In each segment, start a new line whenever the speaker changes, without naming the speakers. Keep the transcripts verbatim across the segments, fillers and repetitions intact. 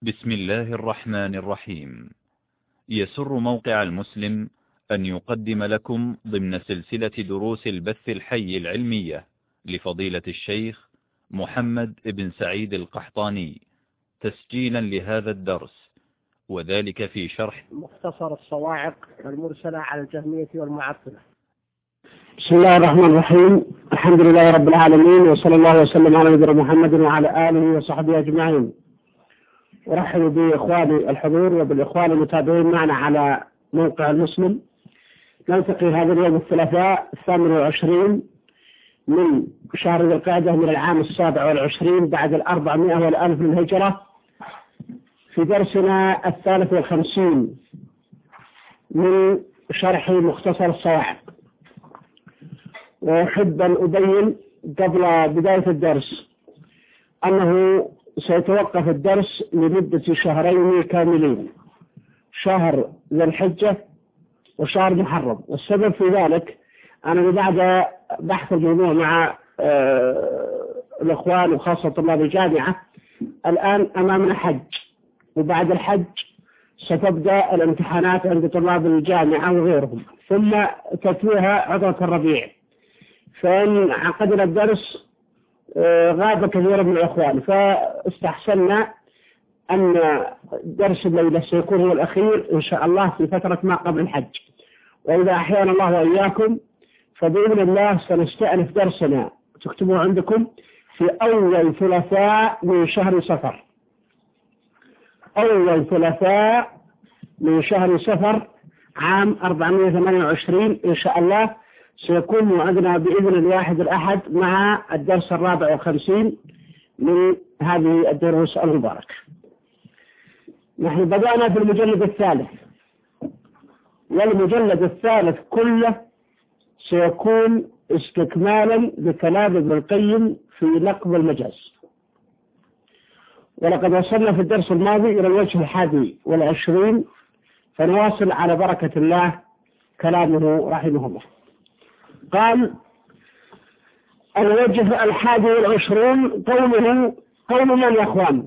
بسم الله الرحمن الرحيم. يسر موقع المسلم أن يقدم لكم ضمن سلسلة دروس البث الحي العلمية لفضيلة الشيخ محمد بن سعيد القحطاني تسجيلا لهذا الدرس، وذلك في شرح
مختصر الصواعق المرسلة على الجهمية والمعطلة.
بسم الله الرحمن الرحيم. الحمد لله رب العالمين، وصلى الله وسلم على نبينا محمد وعلى آله وصحبه أجمعين. أرحب بإخواني الحضور وبالإخوان المتابعين معنا على موقع المسلم. نلتقي هذا اليوم الثلاثاء الثامن والعشرين من شهر ذي القعدة من العام السابع والعشرين بعد الأربعمائة والألف من الهجرة في درسنا الثالث والخمسين من شرح مختصر الصواعق. وأحب أن أبين قبل بداية الدرس أنه سيتوقف الدرس لمدة شهرين كاملين، شهر ذي الحجة وشهر محرم. والسبب في ذلك أنا بعد بحث الموضوع مع الإخوان وخاصة طلاب الجامعة الآن أمامنا حج، وبعد الحج ستبدأ الامتحانات عند طلاب الجامعة وغيرهم، ثم تتلوها عطلة الربيع. فإن عقدنا الدرس غاب كثير من الإخوان، فاستحسنا أن درس الليلة سيكون هو الأخير إن شاء الله في فترة ما قبل الحج. وإذا أحيانا الله وإياكم فبإذن الله سنستأنف درسنا، تكتبوا عندكم، في أول ثلاثاء من شهر صفر. أول ثلاثاء من شهر صفر عام أربعمائة وثمانية وعشرين إن شاء الله سيكون موعدنا بإذن الواحد الأحد مع الدرس الرابع والخمسين من هذه الدروس المباركة. نحن بدأنا في المجلد الثالث، والمجلد الثالث كله سيكون استكمالا لكلام ابن القيم في نقض المجاز. ولقد وصلنا في الدرس الماضي إلى الوجه الحادي والعشرين، فنواصل على بركة الله كلامه رحمه الله. قال: الوجه الحادي والعشرون قوله، قول من يا أخوان؟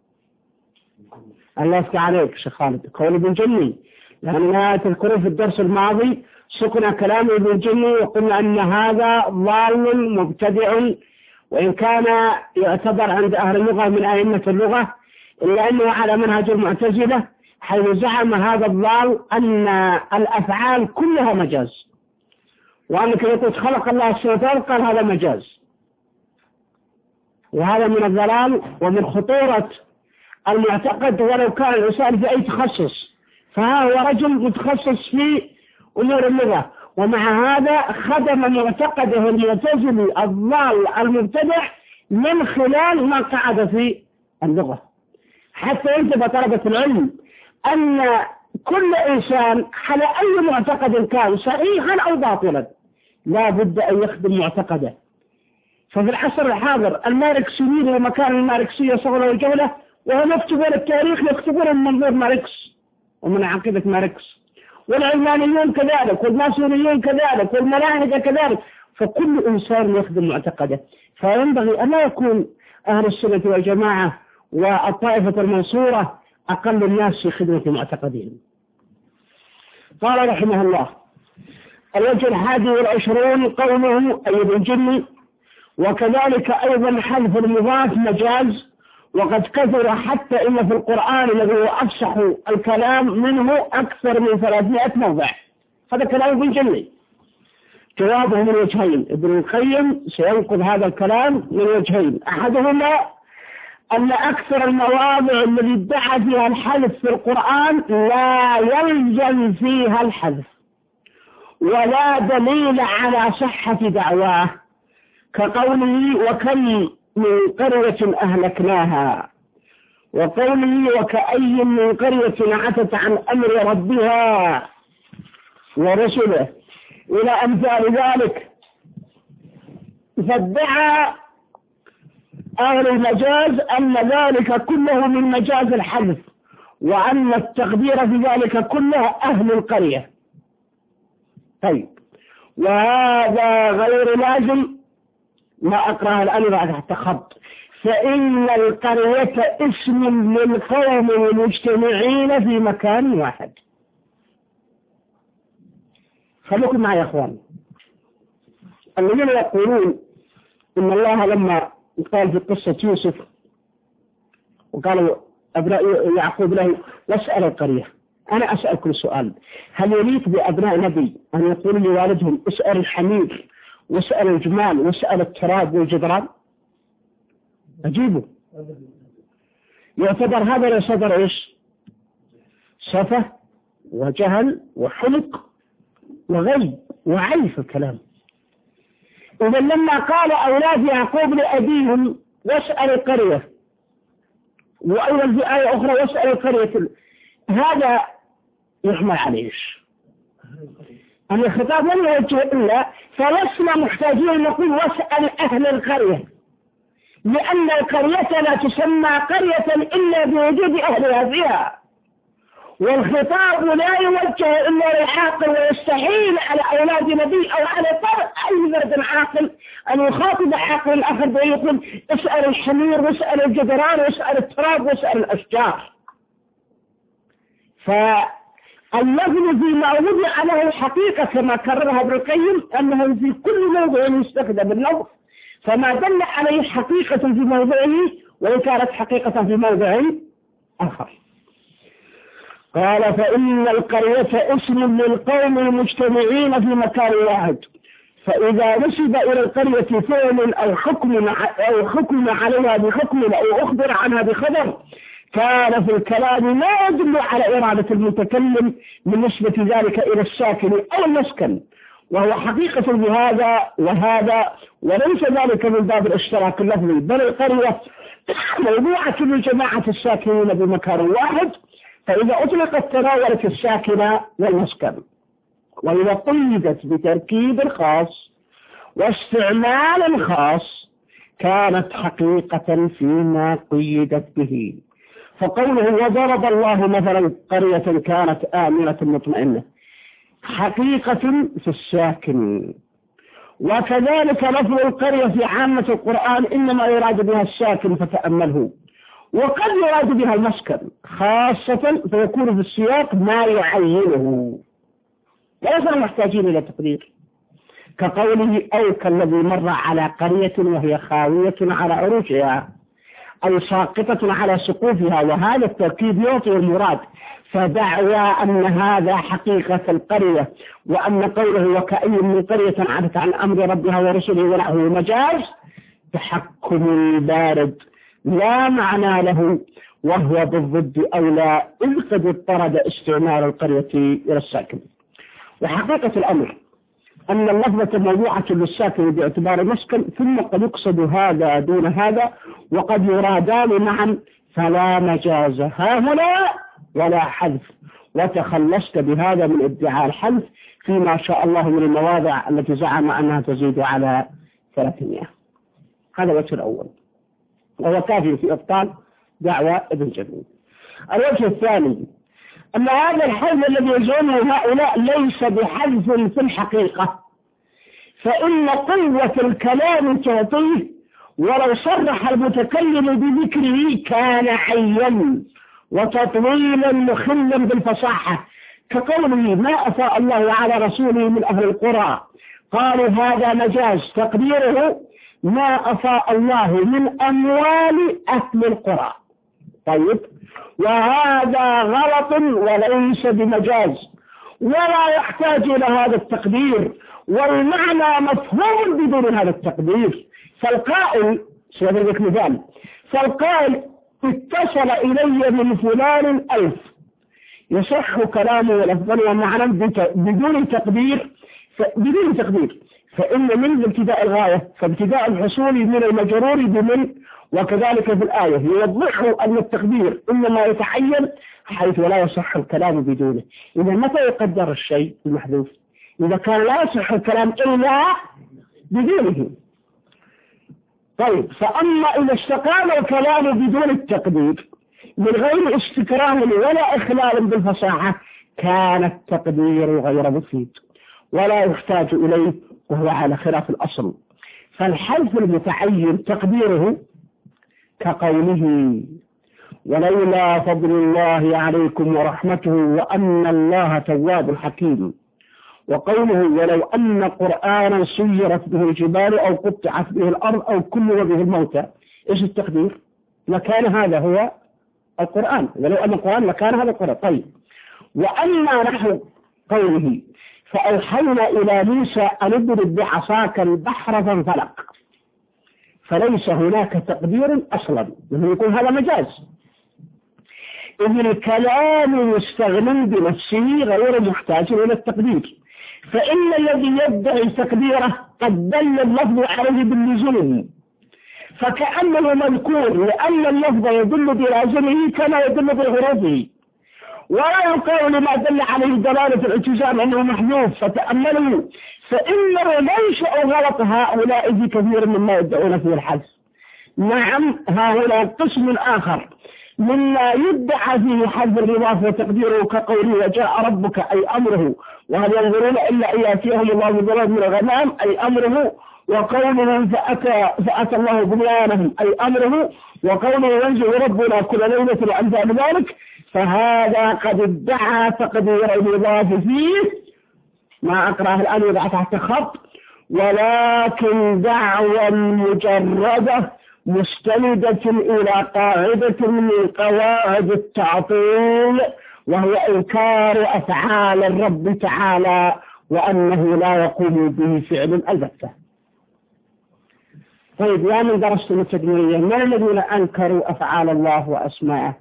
الله يفتح عليك شيخ خالد، قول ابن جني، لأننا تذكرون في الدرس الماضي سكن كلام ابن جني وقلنا أن هذا ضال مبتدع، وإن كان يعتبر عند أهل اللغة من أئمة اللغة، إلا أنه على منهج المعتزلة، حيث زعم هذا الضال أن الأفعال كلها مجاز، وأنك يقول خلق الله السماوات قال هذا مجاز. وهذا من الضلال ومن خطورة المعتقد، ولو كان الإنسان في أي تخصص، فها هو رجل متخصص في أمور اللغة، ومع هذا خدم معتقده المعتزلي الضال المبتدع من خلال ما قعد في اللغة. حتى ينتبه طلبة العلم أن كل إنسان على أي معتقد كان صحيحا أو باطلا لا بد أن يخدم معتقده. ففي العصر الحاضر الماركسيين ومكان الماركسية صغروا الجولة، وهم يكتبون التاريخ يكتبون من منظور ماركس ومن عقيدة ماركس، والعلمانيون كذلك، والماسونيون كذلك، والملاحدة كذلك. فكل إنسان يخدم معتقده، فينبغي أن لا يكون أهل السنة والجماعة والطائفة المنصورة أقل الناس في خدمة معتقدهم. قال رحمه الله: الوجه الحادي والعشرون قوله أي ابن جني: وكذلك أيضا حذف المضاف مجاز، وقد كثر حتى إن في القرآن الذي هو أفصح الكلام منه أكثر من ثلاثمائة موضع. هذا كلام ابن جني. جوابه من وجهين، ابن القيم سينقض هذا الكلام من وجهين. أحدهما أن أكثر المواضع التي ادعى فيها الحذف في القرآن لا يلزم فيها الحذف ولا دليل على صحة دعواه، كقوله وكم من قرية أهلكناها، وقوله وكأي من قرية عتت عن أمر ربها ورسله، إلى أمثال ذلك. فادعى أهل المجاز أن ذلك كله من مجاز الحذف، وأن التقدير في ذلك كله أهل القرية. طيب، وهذا غير لازم ما أقرأه الآن تحت خط، فإن القرية اسم للقوم المجتمعين في مكان واحد. خلوكم معي يا أخوان. الذين يقولون إن الله لما قال في قصة يوسف وقالوا أبناء يعقوب له واسأل القرية، أنا أسألكم سؤال: هل يليق بأبناء نبي أن يقولوا لوالدهم اسأل الحمير واسأل الجمال واسأل التراب والجدران؟ أجيبوا. يعتبر هذا يعتبر إيش؟ سفه وجهل وحلق وغي وعيف الكلام. إذا لما قال أولاد يعقوب لأبيهم واسأل القرية، وأيضا في آية أخرى واسأل القرية، هذا يحمل عليه إيش؟ أن الخطاب لم يوجه إلا فلسنا محتاجين أن نقول واسأل أهل القرية، لأن القرية لا تسمى قرية إلا بوجود أهلها فيها، والخطاب لا يوجه إلا للعاقل، ويستحيل على أولاد نبي أو على أي فرد عاقل أن يخاطب عاقل الآخر بيقول اسأل الحمير واسأل الجدران واسأل التراب واسأل الأشجار. فاللفظ فيما وضع له الحقيقة كما كررها ابن القيم أنه في كل موضع يستخدم اللفظ، فما دل عليه حقيقة في موضعه وإن كانت حقيقة في موضع آخر. قال فإن القرية اسم للقوم المجتمعين في مكان واحد، فإذا نسب إلى القرية فعل أو حكم أو حكم عليها بحكم أو أخبر عنها بخبر كان في الكلام ما يدل على إرادة المتكلم من نسبة ذلك إلى الساكن أو المسكن، وهو حقيقة بهذا وهذا، وليس ذلك من باب الاشتراك اللفظي، بل القرية موضوعة لجماعة الساكنين بمكان واحد، فإذا أطلقت تناولت الساكنة والمسكن، وإذا قيدت بتركيب خاص واستعمال خاص كانت حقيقة فيما قيدت به. فقوله وضرب الله مثلا قرية كانت آمنة مطمئنة حقيقة في الساكن، وكذلك لفظ القرية في عامة القرآن إنما يراد بها الساكن فتأمله، وقد يراد بها المسكن خاصة فيكون في السياق ما يعينه، وليس محتاجين إلى تقدير، كقوله أو كالذي مر على قرية وهي خاوية على عروشها أو ساقطة على سقوفها، وهذا التركيب يعطي المراد. فدعوى أن هذا حقيقة القرية وأن قوله وكأي من قرية عادت عن أمر ربها ورسله ونحوه مجاز تحكم بارد لا معنى له، وهو بالضد أولى إذ قد اضطرد استعمال القرية إلى الساكن. وحقيقة الأمر أن اللفظة موضوعة للساكن باعتبار المسكن، ثم قد يقصد هذا دون هذا وقد يرادان معا، فلا مجاز هاهنا ولا حذف، وتخلصت بهذا من ادعاء الحذف فيما شاء الله من المواضع التي زعم أنها تزيد على ثلاثمائة. هذا الوجه الأول وهو كافي في إبطال دعوى ابن جميل. الوجه الثاني أن هذا الحذف الذي يزعمه هؤلاء ليس بحذف في الحقيقة، فإن قوة الكلام تعطيه، ولو صرح المتكلم بذكره كان عيا وتطويلا مخلا بالفصاحة، كقوله ما أفاء الله على رسوله من أهل القرى، قالوا هذا مجاز تقديره ما أفاء الله من أموال أهل القرى. طيب، وهذا غلط وليس بمجاز ولا يحتاج إلى هذا التقدير، والمعنى مفهوم بدون هذا التقدير. فالقائل سيضرب لك مثال، فالقائل اتصل إلي من فلان ألف يصح كلامه والأفضل ومعنى بدون تقدير بدون تقدير فإن من ابتداء الغاية، فابتداء الحصول من المجرور بمن، وكذلك في الآية يوضح أن التقدير إنما يتحين حيث لا يصح الكلام بدونه. إذا متى يقدر الشيء المحذوف؟ إذا كان لا يصح الكلام إلا بدونه. طيب، فأما إذا استقام الكلام بدون التقدير من غير استكرام ولا إخلال بالفصاحة كان التقدير غير مفيد ولا يحتاج إليه، وهو على خلاف الأصل. فالحذف المتعين تقديره كقوله ولولا فضل الله عليكم ورحمته وأن الله تواب حكيم، وقوله ولو أن قرآنا سيرت به الجبال أو قطعت به الأرض أو كلم به الموتى. إيش التقدير؟ لكان هذا هو القرآن، ولو أن القرآن لكان هذا القرآن. طيب، وأما نحو قوله فأوحينا إلى موسى أن اضرب بعصاك البحر فانفلق، فليس هناك تقدير أصلا، يكون هذا مجاز، إذ الكلام مستغنى بنفسه غير محتاج إلى التقدير، فإن الذي يدعي تقديره قد دل اللفظ عليه باللزوم، فكأنه مذكور لأن اللفظ يدل بلازمه كما يدل بغروضه، ولا يقال لما دل عليه دلالة الالتزام أنه محذوف، فتأملوا فإنه لا يشاء غلط هؤلاء في كثير مما يدعون فيه الحذف. نعم، هؤلاء قسم آخر مما يدعى فيه حذف الإضافة وتقديره كقوله وجاء ربك أي أمره وهل ينظرون إلا أن يأتيهم الله بظلام من الغمام أي أمره، وقوله فأتى, فأتى الله بنيانهم أي أمره، وقوله ينزل ربنا كل ليلة وأمثال ذلك، فهذا قد ادعى تقدير الإضافة فيه ما أقرأه الآن يضع تحت خط، ولكن دعوى مجردة مستندة إلى قاعدة من قواعد التعطيل، وهو إنكار أفعال الرب تعالى وأنه لا يقوم به فعل البتة. طيب، يا من درستم التدميرية، من الذين أنكروا أفعال الله وأسماءه؟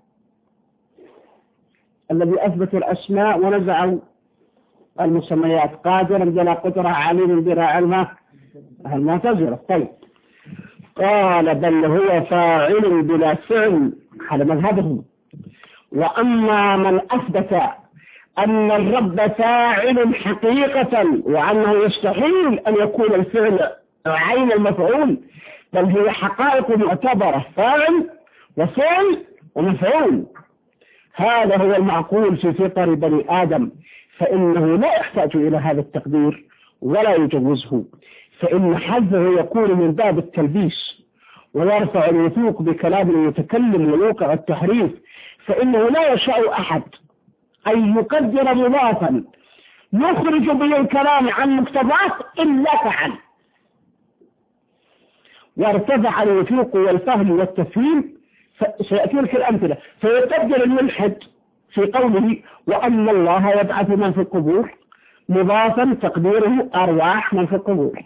الذي أثبتوا الأسماء ونزعوا المسميات، قادر بلا قدرة، عليم بلا علم، المعتزلة. طيب، قال بل هو فاعل بلا فعل، هذا مذهبهم. وأما من أثبت أن الرب فاعل حقيقة وأنه يستحيل أن يكون الفعل عين المفعول، بل هي حقائق معتبرة، فاعل وفعل ومفعول، هذا هو المعقول في فطر بني آدم، فإنه لا يحتاج إلى هذا التقدير ولا يجوزه، فإن حذفه يكون من باب التلبيس ويرفع الوثوق بكلام المتكلم ويوقع التحريف، فإنه لا يشاء أحد أن يقدر مضافا يخرج به الكلام عن مقتضاه إلا فعل، وارتفع الوثوق والفهم والتفهيم. سيأتي لك الأمثلة، فيقدر الملحد في قوله وأن الله يبعث من في القبور مضافا تقديره أرواح من في القبور.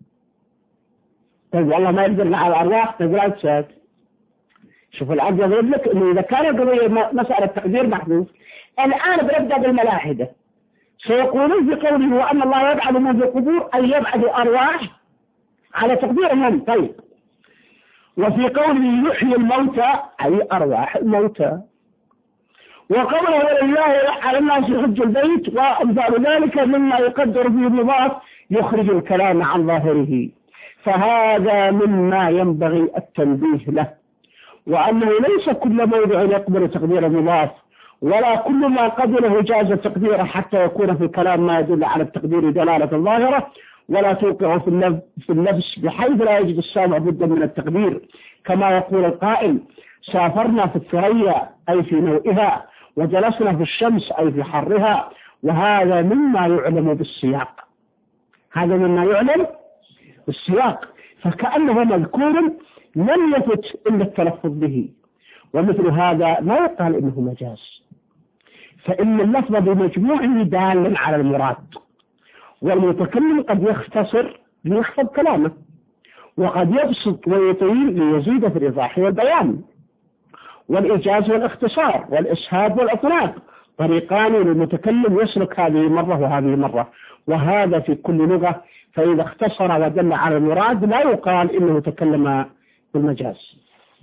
طيب والله ما يقدر على الأرواح تقدر تشاهد. شوف العبد يضرب لك إنه إذا كان قضية مسألة تقدير محدود، الآن بنبدأ بالملاحدة، سيقولون في قوله وأن الله يبعث من في القبور أي يبعث أرواح على تقديرهم. طيب، وفي قوله يحيي الموتى أي أرواح الموتى، وقوله ولله على الناس حج البيت وأمثال ذلك مما يقدر فيه المضاف يخرج الكلام عن ظاهره، فهذا مما ينبغي التنبيه له، وأنه ليس كل موضع يقبل تقدير المضاف، ولا كل ما قبله جاز تقديره حتى يكون في الكلام ما يدل على التقدير دلالة ظاهرة، ولا توقع في النفس بحيث لا يجد السامع بدا من التقدير، كما يقول القائل سافرنا في الثريا أي في نوئها، وجلسنا في الشمس أي في حرها، وهذا مما يعلم بالسياق، هذا مما يعلم بالسياق، فكأنه مذكور لم يفت إلا التلفظ به، ومثل هذا ما يقال إنه مجاز، فإن اللفظ بمجموعه دال على المراد، والمتكلم قد يختصر ليحفظ كلامه، وقد يبسط ويطيل ليزيد في الإيضاح والبيان، والإيجاز والاختصار والإسهاب والإطلاق طريقان للمتكلم يسلك هذه مرة وهذه مرة، وهذا في كل لغة، فإذا اختصر ودل على المراد لا يقال إنه تكلم بالمجاز.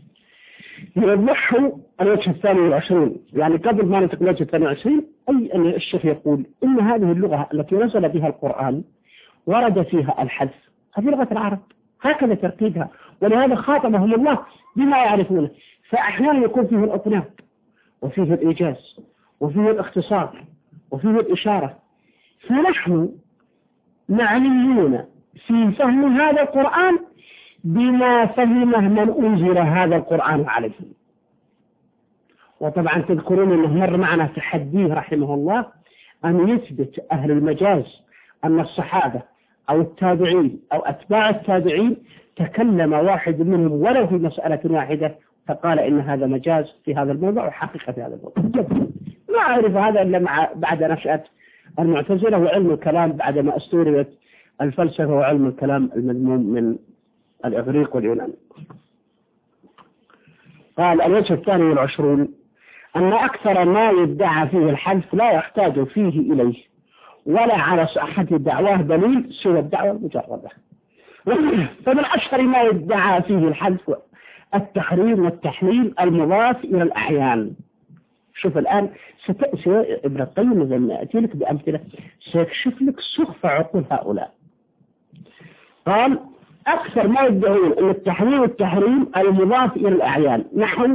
يوضحه الوجه الثاني والعشرين، يعني قبل ما ننتقل الوجه الثاني والعشرين، أي أن الشيخ يقول إن هذه اللغة التي نزل بها القرآن ورد فيها الحذف، هذه لغة العرب هكذا ترتيبها، ولهذا خاطبهم الله بما يعرفونه، فأحيانا يكون فيه الإطلاق وفيه الإيجاز وفيه الاختصار وفيه الإشارة، فنحن معنيون في فهم هذا القرآن بما فهمه من أنزل هذا القرآن عليه. وطبعا تذكرون أنه مر معنا تحديه رحمه الله أن يثبت أهل المجاز أن الصحابة أو التابعين أو أتباع التابعين تكلم واحد منهم ولو في مسألة واحدة فقال إن هذا مجاز في هذا الموضوع وحقيقة في هذا الموضوع. ما أعرف هذا إلا مع بعد نشأة المعتزلة وعلم الكلام بعدما استوريت الفلسفة وعلم الكلام المذموم من الإغريق واليونان. قال الوجه الثاني والعشرون أن أكثر ما يدعى فيه الحلف لا يحتاج فيه إليه ولا على صحة دعواه دليل سوى الدعوة المجردة. فمن أشهر ما يدعى فيه الحلف التحريم والتحليل المضاف إلى الأعيان. شوف الآن ستأتي ابن القيم إذا ما أتي لك بأمثلة سيكشف لك سخف عقول هؤلاء. قال أكثر ما يدعون أن التحريم والتحريم المضاف إلى الأعيان نحو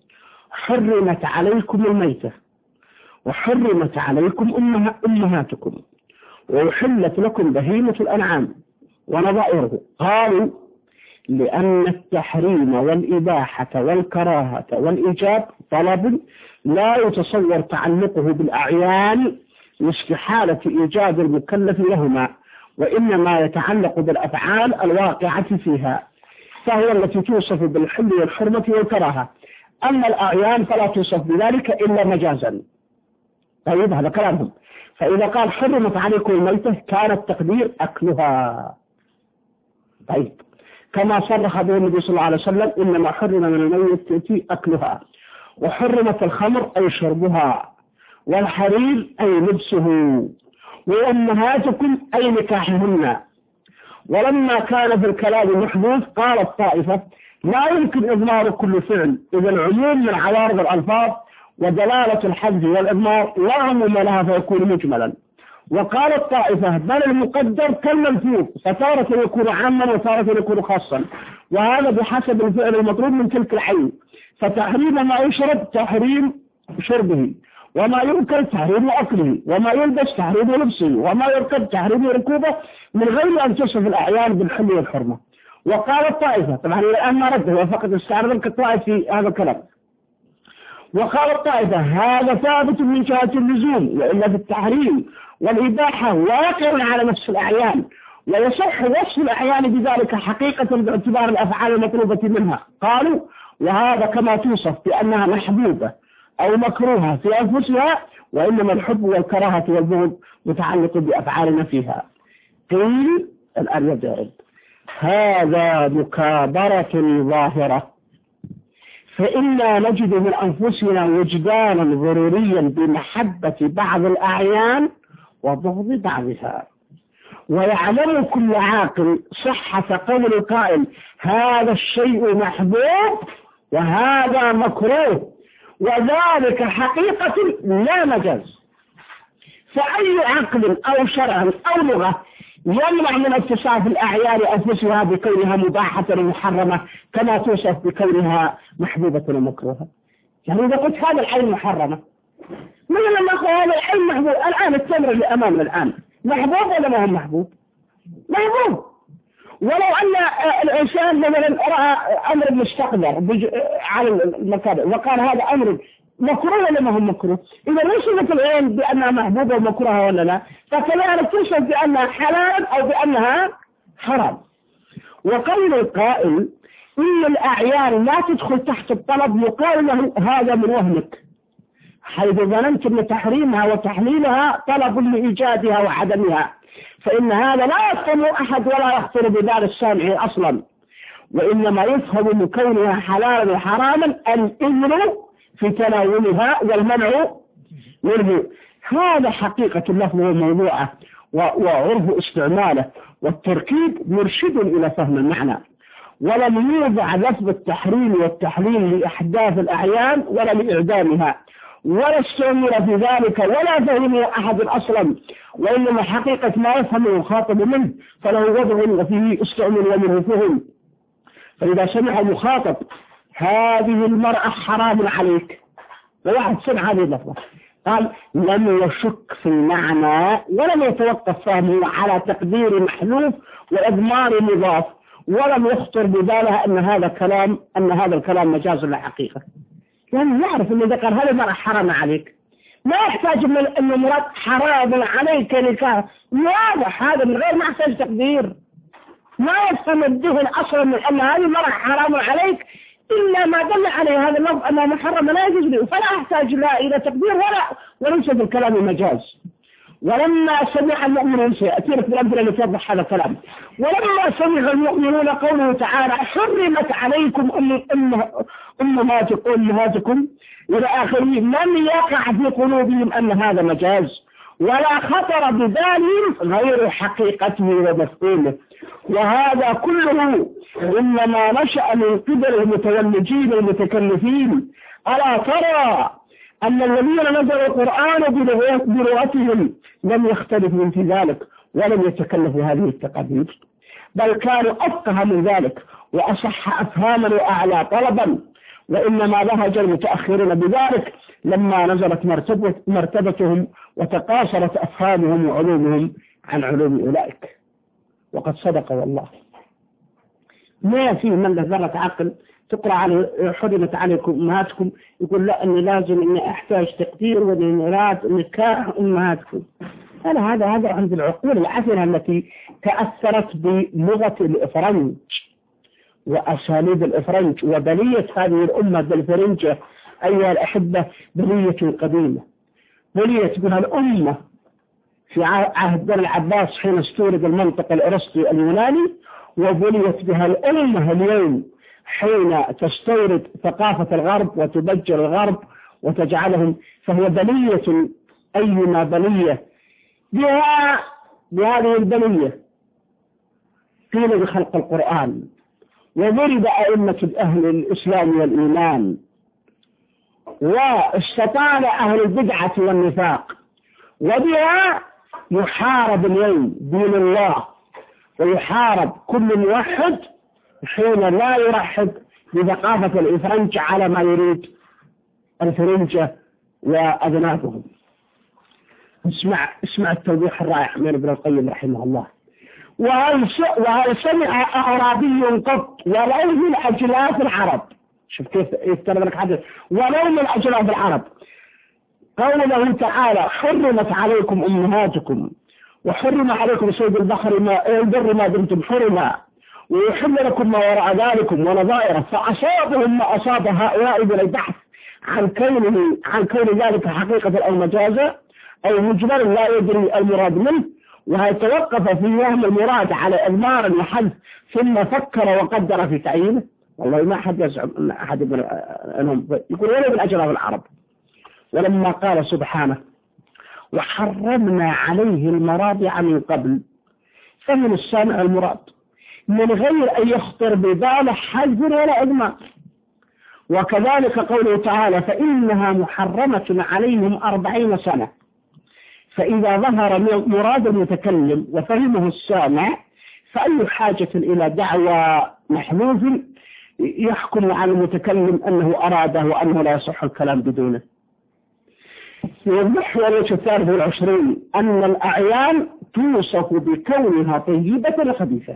حرمت عليكم الميتة وحرمت عليكم أمهاتكم وحلت لكم بهيمة الأنعام ونظائره. قالوا لأن التحريم والإباحة والكراهة والإيجاب طلب لا يتصور تعلقه بالأعيان لاستحالة إيجاب المكلف لهما وإنما يتعلق بالأفعال الواقعة فيها فهي التي توصف بالحل والحرمة والكراهة. أما الأعيان فلا توصف بذلك إلا مجازا. طيب هذا كلامهم. فإذا قال حرمت عليكم الميتة كان التقدير أكلها. طيب كما صرح به النبي صلى الله عليه وسلم إنما حرم من الميتة أكلها وحرمت الخمر أي شربها والحرير أي لبسه وأمهاتكم أي نكاحهن. ولما كان في الكلام محدود قال الطائفة لا يمكن إضمار كل فعل إذا العموم من عوارض الألفاظ ودلالة الحذف والإضمار لا عموم لها فيكون مجملا. وقال الطائفة بل المقدر كالملفوظ فتارة يكون عاما وتارة يكون خاصا وهذا بحسب الفعل المطلوب من تلك العين. فتحريم ما يشرب تحريم شربه وما يؤكل تحريم أكله وما يلبس تحريم لبسه وما يركب تحريم ركوبه من غير أن تصف الأعيان بالحل والحرمة. وقال الطائفة طبعا الآن ما رده وفقط استعرض كالطائف في هذا الكلام. وقال الطائفة هذا ثابت من جهة اللزوم وإلا في التحريم والإباحة واقع على نفس الأعيان ويصح وصف الأعيان بذلك حقيقة باعتبار الأفعال المطلوبة منها. قالوا وهذا كما توصف بأنها محبوبة أو مكروهة في أنفسها وإنما الحب والكراهة والبغض متعلق بأفعالنا فيها. قيل الآن يجب هذا مكابرة ظاهرة فإنا نجد من أنفسنا وجدانا ضروريا بمحبة بعض الأعيان وبغض بعضها ويعلم كل عاقل صحة قول القائل هذا الشيء محبوب وهذا مكروه وذلك حقيقة لا مجاز. فأي عقل أو شرع أو لغة يمنع من اتصاف الأعيان أنفسها بكونها مباحة ومحرمة كما توصف بكونها محبوبة ومكروهة؟ يعني إذا قلت هذا العين محرمة مثلا ما أقول هذا العين محبوب الآن التمر اللي أمامنا الآن محبوب ولا ما هو محبوب؟ محبوب. ولو أن الإنسان مثلا رأى أمر مستقدر على المكان وقال هذا أمر مكروه ولا ما هو مكروه؟ إذا وصفت العين بأنها محبوبة ومكروهة ولا لا؟ فكذلك توصف بأنها حلال أو بأنها حرام. وقول القائل إن الأعيان لا تدخل تحت الطلب يقال له هذا من وهمك حيث ظننت أن تحريمها وتحليلها طلب لإيجادها وعدمها فإن هذا لا يفهم أحد ولا يخطر ببال السامع أصلا وإنما يفهم من كونها حلالا وحراما الإذن في تناولها والمنع منه. هذا حقيقة اللفظ وموضوعه وعرف استعماله والتركيب مرشد إلى فهم المعنى. ولم يوضع لفظ التحريم والتحليل لإحداث الأعيان ولا لإعدامها ولا استعمل في ذلك ولا فهمه أحد أصلا وإنما حقيقة ما يفهم المخاطب منه فله وضع وفيه استعمل ومنه فهم. فإذا سمع المخاطب هذه المرأة حرام عليك وواحد سمع هذه اللفظة قال لم يشك في المعنى ولم يتوقف فهمه على تقدير محذوف وإضمار مضاف ولم يخطر ببالها أن هذا كلام أن هذا الكلام مجاز لا حقيقة، يعني يعرف أن ذكر هذا المرأة حرام عليك، ما يحتاج من أن المرأة حرام عليك نكاح، واضح هذا من غير ما يحتاج تقدير، ما يفهم الذهن أصلا من أن هذه المرأة حرام عليك إلا ما دل عليه هذا اللفظ أنها محرمة لا يجوز له، فلا يحتاج لا إلى تقدير ولا وليس بالكلام مجاز. ولما سمع المؤمنون سيأتي لك بالأمثلة التي توضح هذا الكلام، ولما سمع المؤمنون قوله تعالى حرمت عليكم أمهاتكم أمهاتكم إلى آخره، لم يقع في قلوبهم أن هذا مجاز ولا خطر ببالهم غير حقيقته ومفعوله، وهذا كله إنما نشأ من قبل المتولجين المتكلفين. ألا ترى أن الذين نزلوا القرآن بلغتهم لم يختلفوا في ذلك ولم يتكلفوا هذه التقدير، بل كانوا أفقه من ذلك وأصح أفهاما وأعلى طلبا، وإنما لهج المتأخرون بذلك لما نزلت مرتبة مرتبتهم وتقاصرت أفهامهم وعلومهم عن علوم أولئك. وقد صدق والله، ما في من له ذرة عقل تقرأ على حرمت عليكم أمهاتكم يقول لا أني لازم أني أحتاج تقدير وإني نكاح أمهاتكم. هذا هذا هذا عند العقول العفنة التي تأثرت بلغة الإفرنج وأساليب الإفرنج وبلية هذه الأمة بالفرنجة. أيها الأحبة، بلية قديمة، بلية بها الأمة في عهد بن العباس حين استورد المنطق الأرسطي اليوناني، وبليت بها الأمة اليوم حين تستورد ثقافة الغرب وتبجر الغرب وتجعلهم، فهي بلية أيما بلية بها بهذه البلية قيل بخلق القرآن، وضرب أئمة أهل الإسلام والإيمان، واستطال أهل البدعة والنفاق، وبها يحارب اليوم دين الله ويحارب كل موحد حين لا يرحب بثقافة الإفرنج على ما يريد الفرنجة وأذنابهم. اسمع اسمع التوضيح الرائع من ابن القيم رحمه الله. وهل سمع أعرابي قط ولو من أجلاف العرب، شوف كيف يفترض لك حدث، ولو من أجلاف العرب، قوله تعالى حرمت عليكم أمهاتكم وحرم عليكم صيد البحر ما البر ما دمتم حرما ويحل لكم ما وراء ذلكم ونظائره، فأصابهم ما أصاب هؤلاء من البحث عن كونه عن كون ذلك حقيقة أو مجازا أو مجملا لا يدري المراد منه، وهيتوقف في وهم المراد على إضمار وحذف ثم فكر وقدر في تعيينه. والله ما أحد يزعم أن أحد من أنهم يقول ولا من أجلاف العرب. ولما قال سبحانه وحرمنا عليه المراضع من قبل، فمن السامع المراد من غير أن يخطر بباله حذف ولا إضمار. وكذلك قوله تعالى فإنها محرمة عليهم أربعين سنة، فإذا ظهر مراد المتكلم وفهمه السامع فأي حاجة إلى دعوى محذوف يحكم على المتكلم أنه أراده وأنه لا يصح الكلام بدونه. يوضح الوجه الثالث والعشرين أن الأعيان توصف بكونها طيبة خبيثة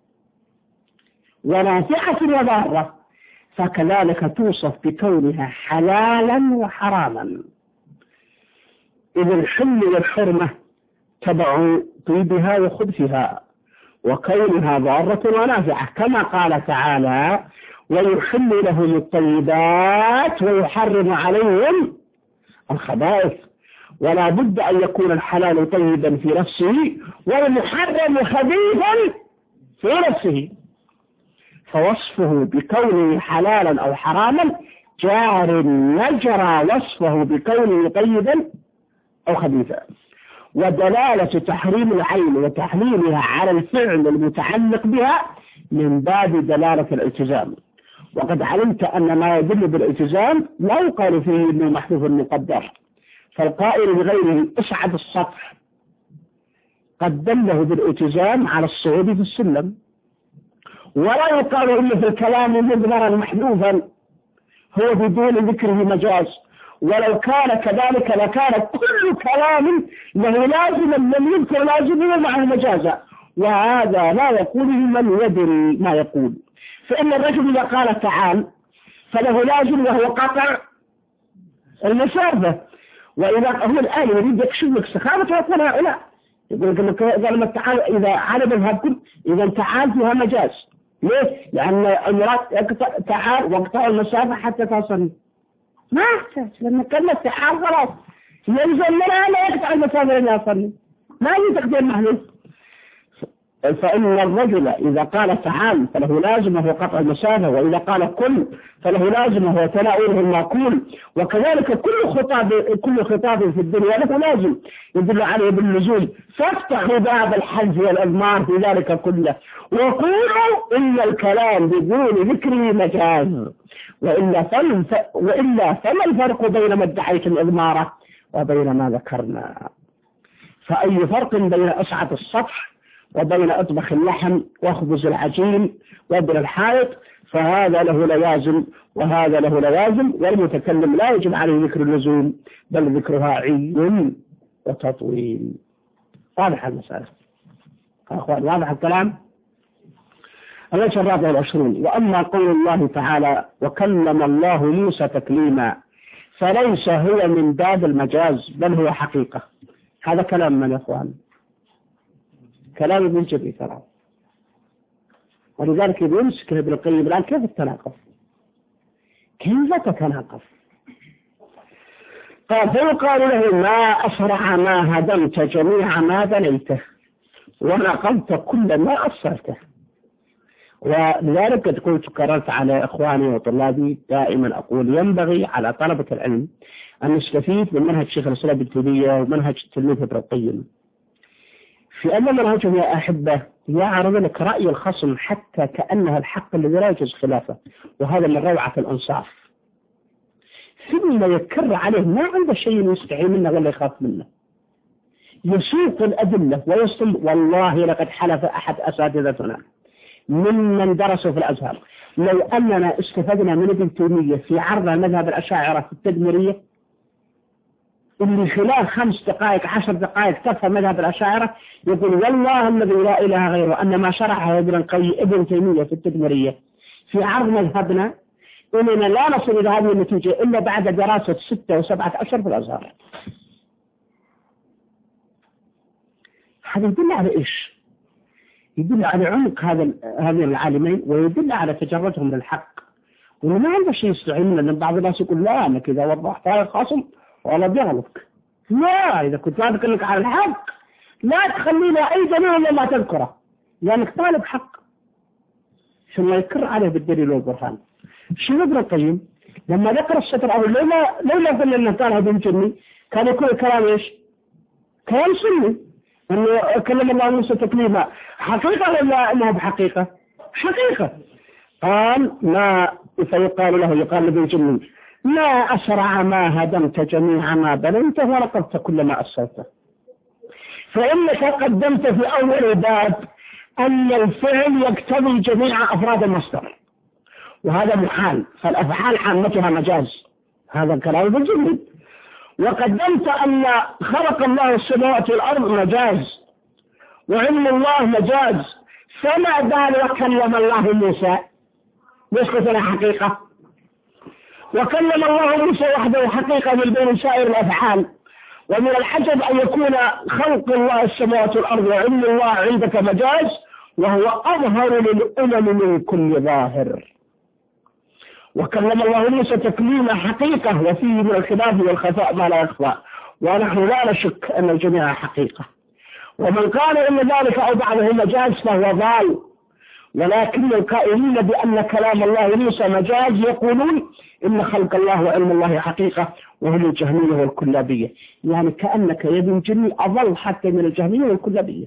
ونافعة وضارة، فكذلك توصف بكونها حلالا وحراما، إذ الحل والحرمة تبع طيبها وخبثها وكونها ضارة ونافعة، كما قال تعالى ويحل لهم الطيبات ويحرم عليهم الخبائث. ولا بد أن يكون الحلال طيبا في نفسه والمحرم خبيثا في نفسه، فوصفه بكونه حلالا أو حراما جار نجرى وصفه بكونه طيبا أو خبيثا. ودلالة تحريم العين وتحليلها على الفعل المتعلق بها من باب دلالة الالتزام، وقد علمت أن ما يدل بالالتزام لا يقال فيه أنه محذوف مقدر، فالقائل بغيره اسعد السطح قد دله بالالتزام على الصعود في السلم، ولا يقال إلا في الكلام مضمرا محذوفا هو بدون ذكره مجاز، ولو كان كذلك لكان كل كلام له لازما لم يذكر لازمه معه مجازا، وهذا لا يقوله من يدري ما يقول. فإن الرجل إذا قال تعال فله لازم وهو قطع المسافة، وإذا هو الآن يريد يكشف لك سخافة يقول هؤلاء يقول لك لما تعال إذا على مذهبكم إذا تعال فيها مجاز. ليه؟ لأن المراد تعال وقطع المسافة حتى تصل، ما يحتاج لما كلمة تعال خلاص يلزم منها لا يقطع المسافة إلا يصلي، ما يتقدر محلوف. فإن الرجل إذا قال تعال فله لازم وهو قطع المسافة، وإذا قال كل فله لازم وهو تناوله المأكول، وكذلك كل خطاب كل خطاب في الدنيا له لازم يدل عليه باللزوم. فافتحوا باب الحلف والأذمار في ذلك كله، وقولوا إن الكلام بدون ذكره مجاز، وإلا فما وإلا فما الفرق بين ما ادعيت الإذمارة وبين ما ذكرنا؟ فأي فرق بين أسعة السطح وبين أطبخ اللحم وخبز العجين وابن الحائط؟ فهذا له لوازم وهذا له لوازم، والمتكلم لا يجب عليه ذكر اللزوم بل ذكرها عين وتطويل. واضح المسألة أخوان؟ واضح الكلام؟ الوجه الرابع والعشرون: وأما قول الله تعالى وكلم الله موسى تكليما فليس هو من باب المجاز بل هو حقيقة. هذا كلام من يا أخوان؟ كلام ابن جبري ترى، ولذلك يمسك ابن القيم الآن كيف التناقض؟ كيف تتناقض؟ قال فيقال له ما أسرع ما هدمت جميع ما بنيته ونقلت كل ما أصرته. ولذلك قد قلت كررت على إخواني وطلابي دائما أقول ينبغي على طلبة العلم أن نستفيد من منهج شيخ الإسلام ابن تيمية ومنهج التلميذ ابن القيم، في أن منهجهم يا أحبة يعرض لك رأي الخصم حتى كأنها الحق الذي لا يجوز خلافه، وهذا من روعة الأنصاف. ثم يكر عليه ما عنده شيء يستحي منه ولا يخاف منه، يسوق الأدلة ويصل. والله لقد حلف أحد أساتذتنا ممن درسوا في الأزهر لو أننا استفدنا من ابن تيمية في عرض مذهب الأشاعرة في التدمرية اللي خلال خمس دقائق عشر دقائق تفهم مذهب الأشاعرة، يقول والله الذي لا إله غيره أن ما شرحه ابن القيم ابن تيمية في التدمرية في عرض مذهبنا إننا لا نصل إلى هذه النتيجة إلا بعد دراسة ستة وسبعة أشهر في الأزهر. هذا يدل على إيش؟ يدل على عمق هذا هذين العالمين، ويدل على تجردهم للحق، وما عنده شيء يستعين منه. لأن بعض الناس يقول لا أنا كذا وضحت هذا الخصم ولا بيغلق. لا، إذا كنت لا تكلمك على الحق لا تخلينا أي دليل إلا ما تذكره لأنك طالب حق. ثم يكر عليه بالدليل والبرهان. شو ابن القيم لما ذكر الستر أو لولا لولا قلنا أنه كان هذا جني كان يكون الكلام إيش؟ كلام سني، أنه كلم الله موسى تكليما حقيقة ولا أنه بحقيقة؟ حقيقة. قال ما فيقال له يقال لابن جني ما أسرع ما هدمت جميع ما بنيته ونقضت كل ما أسرته. فإنك قدمت في أول الباب أن الفعل يقتضي جميع أفراد المصدر، وهذا محال، فالأفعال عامتها مجاز، هذا الكلام ابن جني. وقدمت أن خلق الله السماوات والأرض مجاز، وعلم الله مجاز، فما بال وكلم الله موسى يسقط لنا حقيقة، وكلم الله موسى وحده حقيقة من بين سائر الأفعال. ومن العجب أن يكون خلق الله السماوات والأرض وعلم الله عندك مجاز، وهو أظهر للأمم من كل ظاهر. وكلم الله موسى تكليما حقيقة، وفيه من الخلاف والخفاء ما لا يخفى، ونحن لا نشك أن الجميع حقيقة. ومن قال إن ذلك أو بعضه مجاز فهو ضال. ولكن القائلين بأن كلام الله موسى مجاز يقولون إن خلق الله وعلم الله حقيقة، وهم الجهمية والكلابية. يعني كأنك يا ابن جني أضل حتى من الجهمية والكلابية.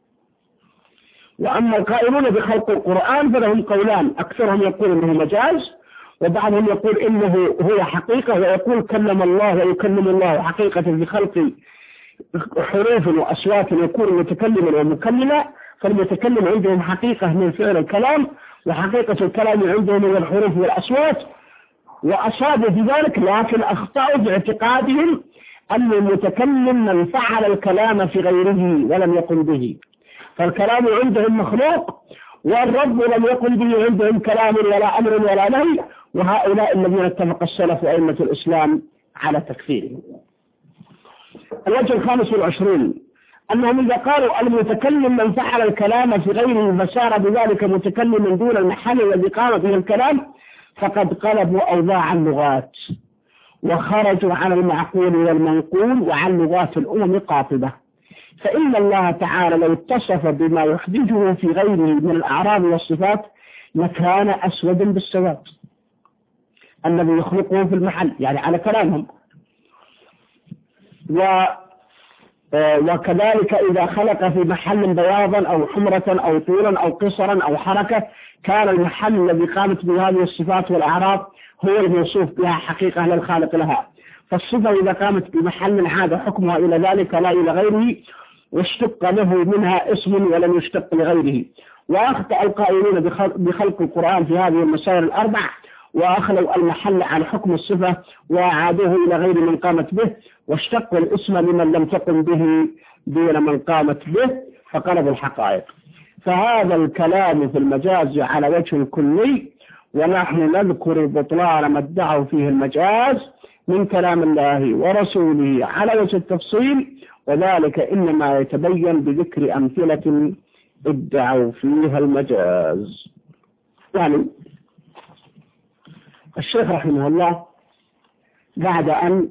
وأما القائلون بخلق القرآن فلهم قولان، أكثرهم يقول إنه مجاز، وبعضهم يقول إنه هو حقيقة، ويقول كلم الله ويكلم الله حقيقة في خلق حروف وأصوات يكون متكلما ومكلما. فالمتكلم عندهم حقيقة من فعل الكلام، وحقيقة الكلام عندهم من الحروف والأصوات، وأصابوا في ذلك، لكن أخطأوا باعتقادهم أن المتكلم من فعل الكلام في غيره ولم يقل به. فالكلام عندهم مخلوق، والرب لم يقل به عندهم كلام ولا أمر ولا نهي، وهؤلاء الذين اتفق السلف وأئمة الإسلام على تكفيرهم. الوجه الخامس والعشرون أنهم إذا قالوا المتكلم من فعل الكلام في غيره فصار بذلك متكلما دون المحل الذي قام فيه الكلام، فقد قلبوا أوضاع اللغات وخرجوا عن المعقول والمنقول وعن لغات الأمم قاطبة. فإن الله تعالى لو اتصف بما يحدثه في غيره من الأعراض والصفات لكان أسودا بالسواد، الذي يخلقهم في المحل يعني على كلامهم. و وكذلك إذا خلق في محل بياضا أو حمرة أو طولا أو قصرا أو حركة كان المحل الذي قامت بهذه الصفات والأعراض هو الموصوف بها حقيقة للخالق لها. فالصفة إذا قامت بمحل عاد حكمها إلى ذلك لا إلى غيره، واشتق له منها اسم ولم يشتق لغيره. وأخطأ القائلين بخلق القرآن في هذه المسائل الأربع، وأخلوا المحل عن حكم الصفة وأعادوه إلى غير من قامت به، واشتقوا الاسم لمن لم تقم به دون من قامت به، فقلبوا الحقائق. فهذا الكلام في المجاز على وجه كلي، ونحن نذكر بطلان ما ادعوا فيه المجاز من كلام الله ورسوله على وجه التفصيل، وذلك إنما يتبين بذكر أمثلة ادعوا فيها المجاز. يعني الشيخ رحمه الله بعد أن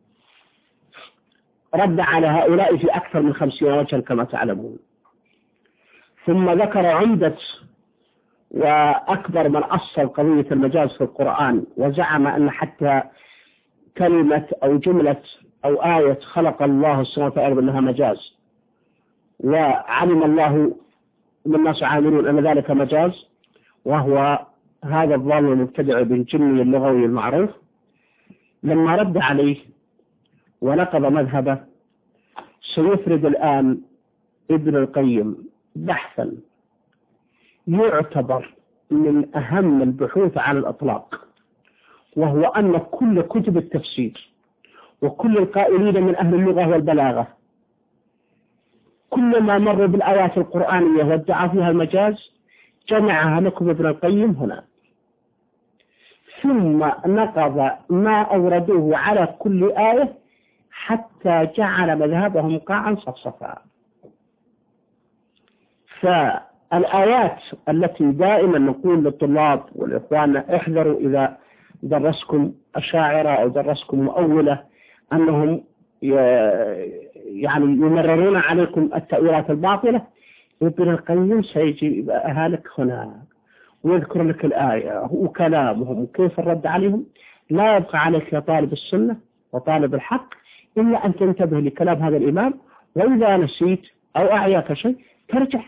رد على هؤلاء في أكثر من خمسين وجها كما تعلمون، ثم ذكر عمدة وأكبر من أصل قضية المجاز في القرآن، وزعم أن حتى كلمة أو جملة أو آية خلق الله السماوات والأرض أنها مجاز، وعلم الله من الناس عاملون أن ذلك مجاز، وهو هذا الظالم المبتدع بالجني اللغوي المعروف. لما رد عليه ونقض مذهبه سيفرد الآن ابن القيم بحثا يعتبر من أهم البحوث على الأطلاق، وهو أن كل كتب التفسير وكل القائلين من أهل اللغة والبلاغة كلما مروا بالآيات القرآنية وادعى فيها المجاز جمعها لكم ابن القيم هنا، ثم نقض ما أوردوه على كل آية حتى جعل مذهبهم قاعا صفصفا. فالآيات التي دائما نقول للطلاب والإخوان احذروا إذا درسكم أشاعرة أو درسكم مؤولة أنهم يعني يمررون عليكم التأويلات الباطلة، ابن القيم سيجي أهالك هنا ويذكر لك الآية وكلامهم وكيف الرد عليهم. لا يبقى عليك يا طالب السنة وطالب الحق إلا أن تنتبه لكلام هذا الإمام، وإذا نسيت أو أعياك شيء ترجع.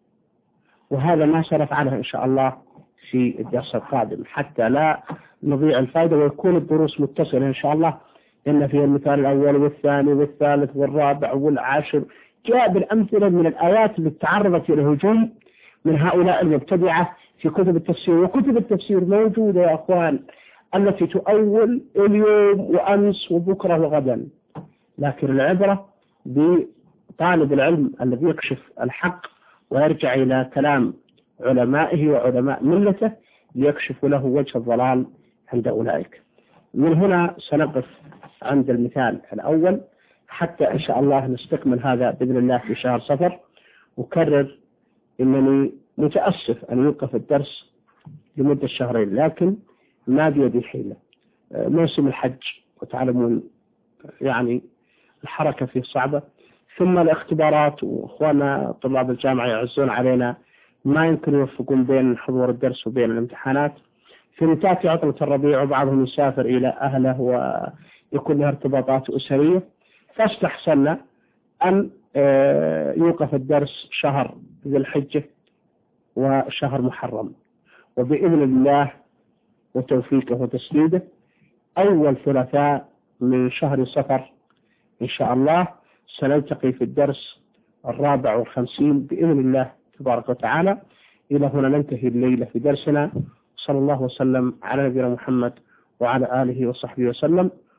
وهذا ما سرف عليه إن شاء الله في الدرس القادم حتى لا نضيع الفائدة، ويكون الدروس متصلة إن شاء الله، إن فيها المثال الأول والثاني والثالث والرابع والعاشر جاء بالأمثلة من الآيات اللي تعرضت إلى هجوم من هؤلاء المبتدعة في كتب التفسير. وكتب التفسير موجودة يا أخوان التي تؤول اليوم وأمس وبكرة وغدا، لكن العبرة بطالب العلم الذي يكشف الحق ويرجع إلى كلام علمائه وعلماء ملته ليكشف له وجه الضلال عند أولئك. من هنا سنقف عند المثال الأول حتى إن شاء الله نستكمل هذا بإذن الله في شهر صفر. وكرر إنني متأسف أن يوقف الدرس لمدة شهرين، لكن ما بيدي حيلة. موسم الحج وتعلمون يعني الحركة فيه صعبة، ثم الاختبارات، وإخوانا طلاب الجامعة يعزون علينا ما يمكن يوفقون بين حضور الدرس وبين الامتحانات، ثم تأتي عطلة الربيع وبعضهم يسافر إلى أهله ويكون له ارتباطات أسرية، فاستحسنا أن يوقف الدرس شهر ذي الحجة وشهر محرم، وبإذن الله وتوفيقه وتسديده أول ثلاثاء من شهر صفر إن شاء الله سنلتقي في الدرس الرابع والخمسين بإذن الله تبارك وتعالى. إلى هنا ننتهي الليلة في درسنا. صلى الله وسلم على نبينا محمد وعلى آله وصحبه وسلم.